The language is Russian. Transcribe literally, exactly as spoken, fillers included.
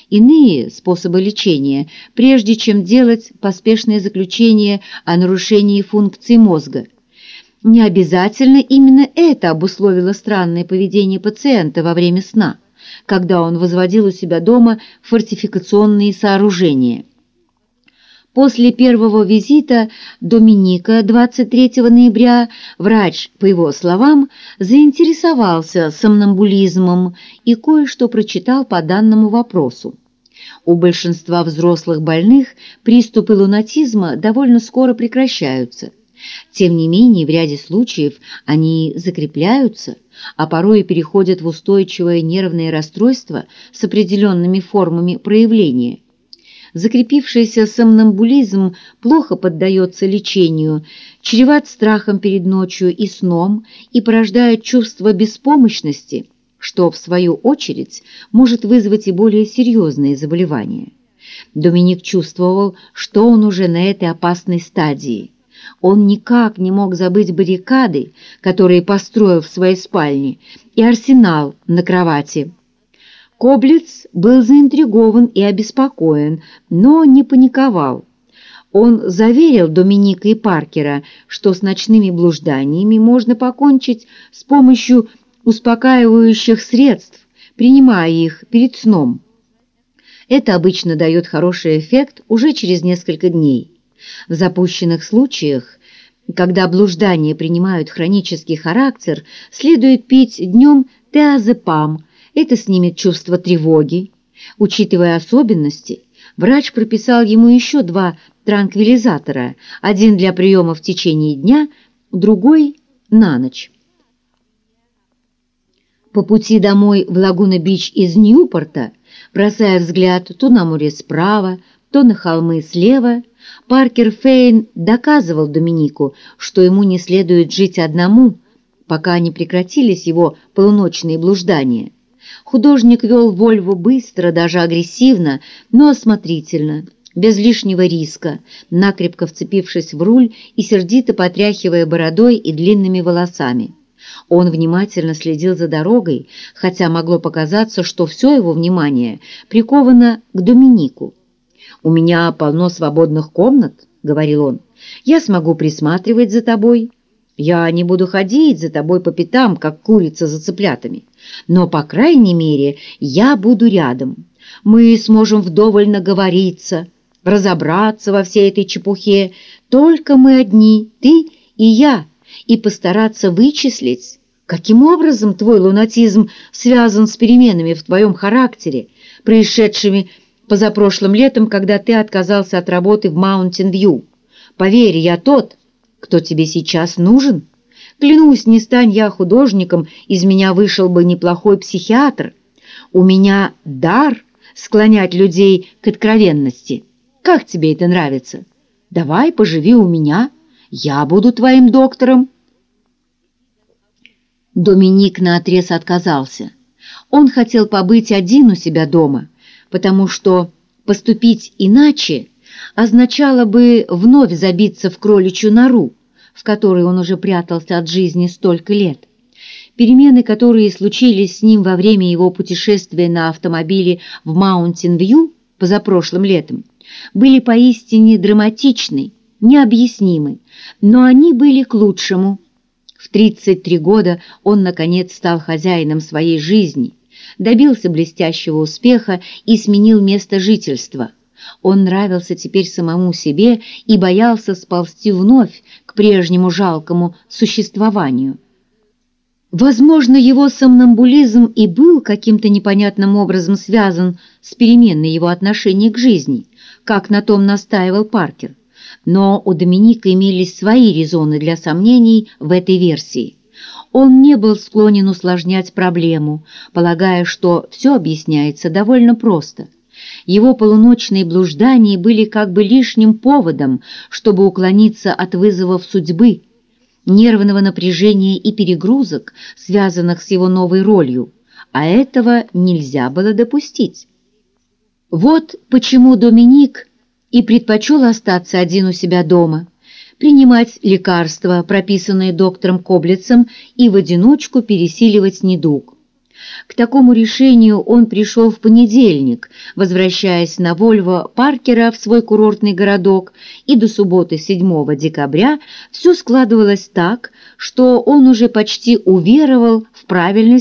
иные способы лечения, прежде чем делать поспешное заключение о нарушении функций мозга. Не обязательно именно это обусловило странное поведение пациента во время сна, когда он возводил у себя дома фортификационные сооружения. После первого визита Доминика двадцать третьего ноября врач, по его словам, заинтересовался сомнамбулизмом и кое-что прочитал по данному вопросу. У большинства взрослых больных приступы лунатизма довольно скоро прекращаются. Тем не менее, в ряде случаев они закрепляются, а порой и переходят в устойчивое нервное расстройство с определенными формами проявления. Закрепившийся сомнамбулизм плохо поддается лечению, чреват страхом перед ночью и сном и порождает чувство беспомощности, что, в свою очередь, может вызвать и более серьезные заболевания. Доминик чувствовал, что он уже на этой опасной стадии. Он никак не мог забыть баррикады, которые построил в своей спальне, и арсенал на кровати. Коблец был заинтригован и обеспокоен, но не паниковал. Он заверил Доминика и Паркера, что с ночными блужданиями можно покончить с помощью успокаивающих средств, принимая их перед сном. Это обычно дает хороший эффект уже через несколько дней. В запущенных случаях, когда блуждания принимают хронический характер, следует пить днем теазепам. Это снимет чувство тревоги. Учитывая особенности, врач прописал ему еще два транквилизатора, один для приема в течение дня, другой на ночь. По пути домой в Лагуна-Бич из Ньюпорта, бросая взгляд то на море справа, то на холмы слева, Паркер Фейн доказывал Доминику, что ему не следует жить одному, пока не прекратились его полуночные блуждания. Художник вел Вольво быстро, даже агрессивно, но осмотрительно, без лишнего риска, накрепко вцепившись в руль и сердито потряхивая бородой и длинными волосами. Он внимательно следил за дорогой, хотя могло показаться, что все его внимание приковано к Доминику. «У меня полно свободных комнат», — говорил он. «Я смогу присматривать за тобой. Я не буду ходить за тобой по пятам, как курица за цыплятами. Но, по крайней мере, я буду рядом. Мы сможем вдоволь наговориться, разобраться во всей этой чепухе. Только мы одни, ты и я, и постараться вычислить, каким образом твой лунатизм связан с переменами в твоем характере, происшедшими позапрошлым летом, когда ты отказался от работы в Маунтин-Вью. Поверь, я тот, кто тебе сейчас нужен. Клянусь, не стань я художником, из меня вышел бы неплохой психиатр. У меня дар склонять людей к откровенности. Как тебе это нравится? Давай поживи у меня, я буду твоим доктором». Доминик наотрез отказался. Он хотел побыть один у себя дома, потому что поступить иначе означало бы вновь забиться в кроличью нору, в которой он уже прятался от жизни столько лет. Перемены, которые случились с ним во время его путешествия на автомобиле в Маунтин-Вью позапрошлым летом, были поистине драматичны, необъяснимы, но они были к лучшему. В тридцать три года он, наконец, стал хозяином своей жизни, добился блестящего успеха и сменил место жительства. Он нравился теперь самому себе и боялся сползти вновь к прежнему жалкому существованию. Возможно, его сомнамбулизм и был каким-то непонятным образом связан с переменой его отношения к жизни, как на том настаивал Паркер. Но у Доминика имелись свои резоны для сомнений в этой версии. Он не был склонен усложнять проблему, полагая, что все объясняется довольно просто. Его полуночные блуждания были как бы лишним поводом, чтобы уклониться от вызовов судьбы, нервного напряжения и перегрузок, связанных с его новой ролью, а этого нельзя было допустить. Вот почему Доминик и предпочел остаться один у себя дома, принимать лекарства, прописанные доктором Коблицем, и в одиночку пересиливать недуг. К такому решению он пришел в понедельник, возвращаясь на Вольво Паркера в свой курортный городок, и до субботы седьмого декабря все складывалось так, что он уже почти уверовал в правильность